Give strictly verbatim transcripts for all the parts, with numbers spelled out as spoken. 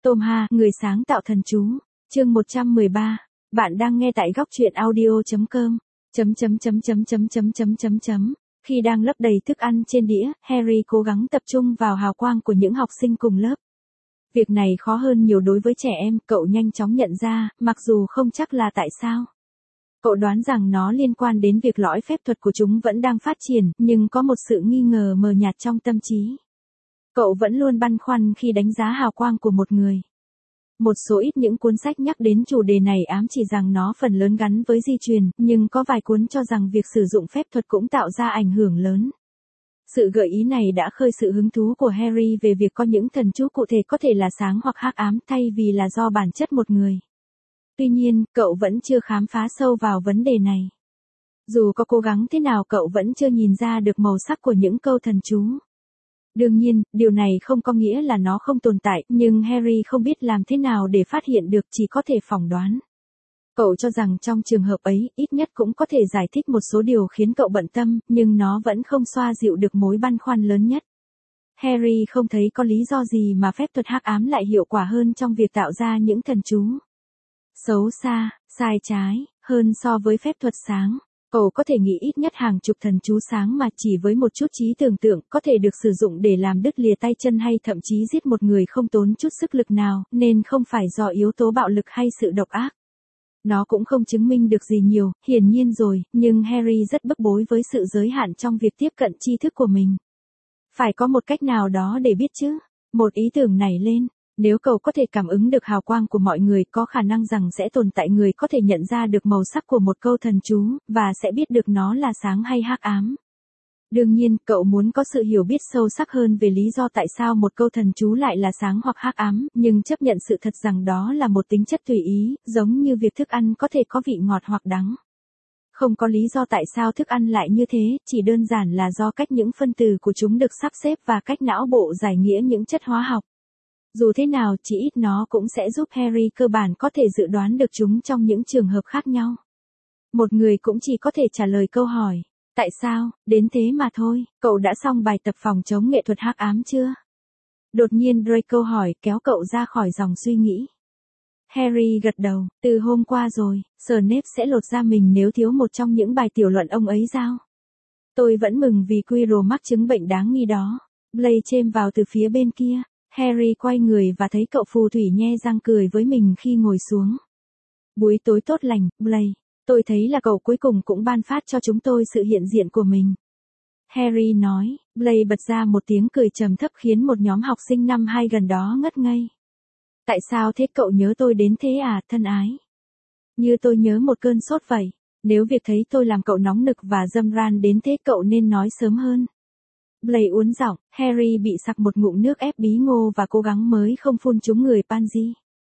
Tom Ha, người sáng tạo thần chú. Chương một trăm mười ba. Bạn đang nghe tại góc truyện audio chấm com. Chấm chấm chấm chấm chấm chấm chấm chấm chấm. Khi đang lấp đầy thức ăn trên đĩa, Harry cố gắng tập trung vào hào quang của những học sinh cùng lớp. Việc này khó hơn nhiều đối với trẻ em, cậu nhanh chóng nhận ra, mặc dù không chắc là tại sao. Cậu đoán rằng nó liên quan đến việc lõi phép thuật của chúng vẫn đang phát triển, nhưng có một sự nghi ngờ mờ nhạt trong tâm trí. Cậu vẫn luôn băn khoăn khi đánh giá hào quang của một người. Một số ít những cuốn sách nhắc đến chủ đề này ám chỉ rằng nó phần lớn gắn với di truyền, nhưng có vài cuốn cho rằng việc sử dụng phép thuật cũng tạo ra ảnh hưởng lớn. Sự gợi ý này đã khơi sự hứng thú của Harry về việc có những thần chú cụ thể có thể là sáng hoặc hắc ám thay vì là do bản chất một người. Tuy nhiên, cậu vẫn chưa khám phá sâu vào vấn đề này. Dù có cố gắng thế nào cậu vẫn chưa nhìn ra được màu sắc của những câu thần chú. Đương nhiên, điều này không có nghĩa là nó không tồn tại, nhưng Harry không biết làm thế nào để phát hiện được, chỉ có thể phỏng đoán. Cậu cho rằng trong trường hợp ấy, ít nhất cũng có thể giải thích một số điều khiến cậu bận tâm, nhưng nó vẫn không xoa dịu được mối băn khoăn lớn nhất. Harry không thấy có lý do gì mà phép thuật hắc ám lại hiệu quả hơn trong việc tạo ra những thần chú xấu xa, sai trái, hơn so với phép thuật sáng. Cậu có thể nghĩ ít nhất hàng chục thần chú sáng mà chỉ với một chút trí tưởng tượng có thể được sử dụng để làm đứt lìa tay chân hay thậm chí giết một người không tốn chút sức lực nào, nên không phải do yếu tố bạo lực hay sự độc ác. Nó cũng không chứng minh được gì nhiều, hiển nhiên rồi, nhưng Harry rất bức bối với sự giới hạn trong việc tiếp cận tri thức của mình. Phải có một cách nào đó để biết chứ. Một ý tưởng nảy lên. Nếu cậu có thể cảm ứng được hào quang của mọi người, có khả năng rằng sẽ tồn tại người có thể nhận ra được màu sắc của một câu thần chú, và sẽ biết được nó là sáng hay hắc ám. Đương nhiên, cậu muốn có sự hiểu biết sâu sắc hơn về lý do tại sao một câu thần chú lại là sáng hoặc hắc ám, nhưng chấp nhận sự thật rằng đó là một tính chất tùy ý, giống như việc thức ăn có thể có vị ngọt hoặc đắng. Không có lý do tại sao thức ăn lại như thế, chỉ đơn giản là do cách những phân tử của chúng được sắp xếp và cách não bộ giải nghĩa những chất hóa học. Dù thế nào, chỉ ít nó cũng sẽ giúp Harry cơ bản có thể dự đoán được chúng trong những trường hợp khác nhau. Một người cũng chỉ có thể trả lời câu hỏi, tại sao, đến thế mà thôi. Cậu đã xong bài tập phòng chống nghệ thuật hắc ám chưa? Đột nhiên Draco hỏi, kéo cậu ra khỏi dòng suy nghĩ. Harry gật đầu, từ hôm qua rồi, Snape sẽ lột da mình nếu thiếu một trong những bài tiểu luận ông ấy giao. Tôi vẫn mừng vì Quirrell mắc chứng bệnh đáng nghi đó. Blaise chêm vào từ phía bên kia. Harry quay người và thấy cậu phù thủy nhe răng cười với mình khi ngồi xuống. Buổi tối tốt lành, Blaise. Tôi thấy là cậu cuối cùng cũng ban phát cho chúng tôi sự hiện diện của mình. Harry nói, Blaise bật ra một tiếng cười trầm thấp khiến một nhóm học sinh năm hai gần đó ngất ngây. Tại sao thế, cậu nhớ tôi đến thế à, thân ái? Như tôi nhớ một cơn sốt vậy. Nếu việc thấy tôi làm cậu nóng nực và dâm ran đến thế cậu nên nói sớm hơn. Blaise uốn giọng, Harry bị sặc một ngụm nước ép bí ngô và cố gắng mới không phun trúng người Pansy.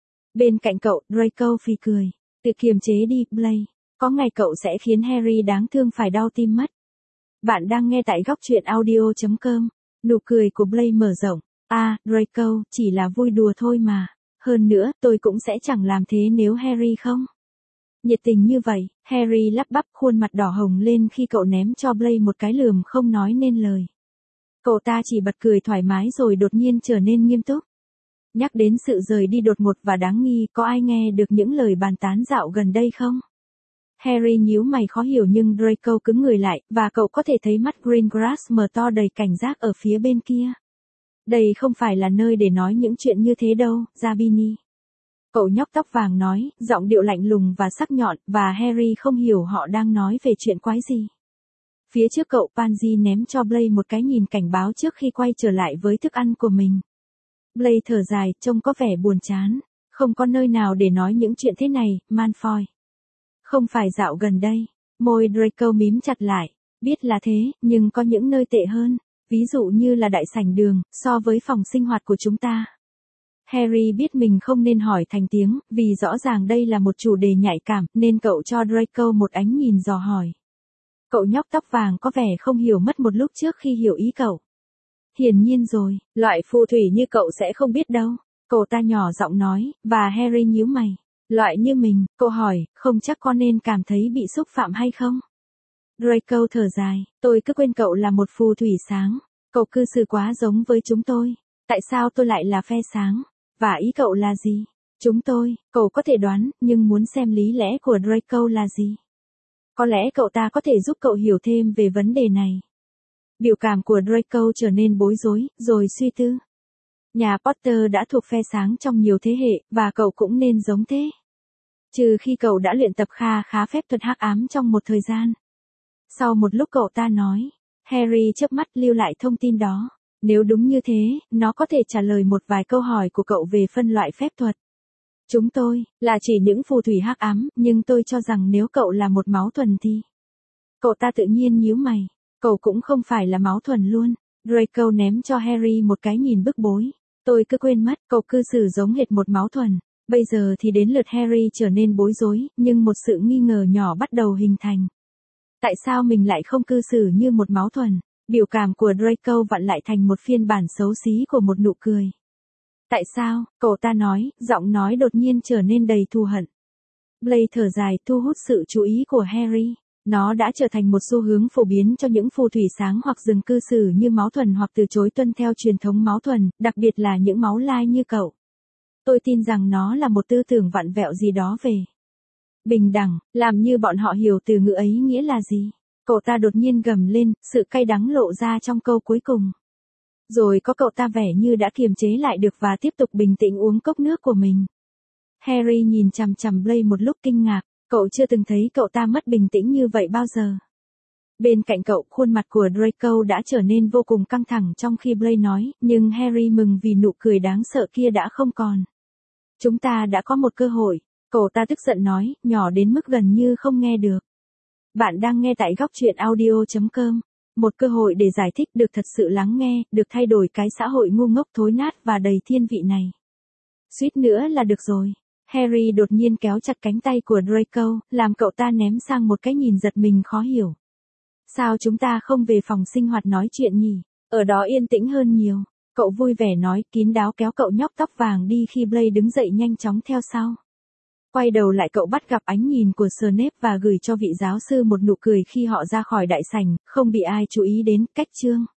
Bên cạnh cậu, Draco phì cười. Tự kiềm chế đi, Blaise. Có ngày cậu sẽ khiến Harry đáng thương phải đau tim mất. Bạn đang nghe tại góc truyện audio chấm com. Nụ cười của Blaise mở rộng. À, Draco, chỉ là vui đùa thôi mà. Hơn nữa, tôi cũng sẽ chẳng làm thế nếu Harry không. Nhiệt tình như vậy, Harry lắp bắp, khuôn mặt đỏ hồng lên khi cậu ném cho Blaise một cái lườm không nói nên lời. Cậu ta chỉ bật cười thoải mái rồi đột nhiên trở nên nghiêm túc. Nhắc đến sự rời đi đột ngột và đáng nghi, có ai nghe được những lời bàn tán dạo gần đây không? Harry nhíu mày khó hiểu nhưng Draco cứng người lại, và cậu có thể thấy mắt Greengrass mở to đầy cảnh giác ở phía bên kia. Đây không phải là nơi để nói những chuyện như thế đâu, Zabini. Cậu nhóc tóc vàng nói, giọng điệu lạnh lùng và sắc nhọn, và Harry không hiểu họ đang nói về chuyện quái gì. Phía trước cậu, Pansy ném cho Blaise một cái nhìn cảnh báo trước khi quay trở lại với thức ăn của mình. Blaise thở dài, trông có vẻ buồn chán. Không có nơi nào để nói những chuyện thế này, Malfoy. Không phải dạo gần đây. Môi Draco mím chặt lại. Biết là thế, nhưng có những nơi tệ hơn. Ví dụ như là đại sảnh đường, so với phòng sinh hoạt của chúng ta. Harry biết mình không nên hỏi thành tiếng, vì rõ ràng đây là một chủ đề nhạy cảm, nên cậu cho Draco một ánh nhìn dò hỏi. Cậu nhóc tóc vàng có vẻ không hiểu mất một lúc trước khi hiểu ý cậu. Hiển nhiên rồi, loại phù thủy như cậu sẽ không biết đâu. Cậu ta nhỏ giọng nói, và Harry nhíu mày. Loại như mình, cậu hỏi, không chắc con nên cảm thấy bị xúc phạm hay không? Draco thở dài, tôi cứ quên cậu là một phù thủy sáng. Cậu cư xử quá giống với chúng tôi. Tại sao tôi lại là phe sáng? Và ý cậu là gì? Chúng tôi, cậu có thể đoán, nhưng muốn xem lý lẽ của Draco là gì. Có lẽ cậu ta có thể giúp cậu hiểu thêm về vấn đề này. Biểu cảm của Draco trở nên bối rối, rồi suy tư. Nhà Potter đã thuộc phe sáng trong nhiều thế hệ, và cậu cũng nên giống thế. Trừ khi cậu đã luyện tập kha khá phép thuật hắc ám trong một thời gian. Sau một lúc cậu ta nói, Harry chớp mắt lưu lại thông tin đó. Nếu đúng như thế, nó có thể trả lời một vài câu hỏi của cậu về phân loại phép thuật. Chúng tôi, là chỉ những phù thủy hắc ám, nhưng tôi cho rằng nếu cậu là một máu thuần thì... Cậu ta tự nhiên nhíu mày. Cậu cũng không phải là máu thuần luôn. Draco ném cho Harry một cái nhìn bức bối. Tôi cứ quên mất, cậu cư xử giống hệt một máu thuần. Bây giờ thì đến lượt Harry trở nên bối rối, nhưng một sự nghi ngờ nhỏ bắt đầu hình thành. Tại sao mình lại không cư xử như một máu thuần? Biểu cảm của Draco vặn lại thành một phiên bản xấu xí của một nụ cười. Tại sao? Cậu ta nói, giọng nói đột nhiên trở nên đầy thù hận. Blaise thở dài thu hút sự chú ý của Harry. Nó đã trở thành một xu hướng phổ biến cho những phù thủy sáng hoặc dừng cư xử như máu thuần hoặc từ chối tuân theo truyền thống máu thuần, đặc biệt là những máu lai như cậu. Tôi tin rằng nó là một tư tưởng vặn vẹo gì đó về bình đẳng, làm như bọn họ hiểu từ ngữ ấy nghĩa là gì. Cậu ta đột nhiên gầm lên, sự cay đắng lộ ra trong câu cuối cùng. Rồi có cậu ta vẻ như đã kiềm chế lại được và tiếp tục bình tĩnh uống cốc nước của mình. Harry nhìn chằm chằm Blaise một lúc kinh ngạc, cậu chưa từng thấy cậu ta mất bình tĩnh như vậy bao giờ. Bên cạnh cậu, khuôn mặt của Draco đã trở nên vô cùng căng thẳng trong khi Blaise nói, nhưng Harry mừng vì nụ cười đáng sợ kia đã không còn. Chúng ta đã có một cơ hội, cậu ta tức giận nói, nhỏ đến mức gần như không nghe được. Bạn đang nghe tại góc truyện audio chấm com. Một cơ hội để giải thích được thật sự lắng nghe, được thay đổi cái xã hội ngu ngốc thối nát và đầy thiên vị này. Suýt nữa là được rồi. Harry đột nhiên kéo chặt cánh tay của Draco, làm cậu ta ném sang một cái nhìn giật mình khó hiểu. Sao chúng ta không về phòng sinh hoạt nói chuyện nhỉ? Ở đó yên tĩnh hơn nhiều. Cậu vui vẻ nói, kín đáo kéo cậu nhóc tóc vàng đi khi Blaise đứng dậy nhanh chóng theo sau. Quay đầu lại cậu bắt gặp ánh nhìn của Snape và gửi cho vị giáo sư một nụ cười khi họ ra khỏi đại sảnh, không bị ai chú ý đến. Cách chương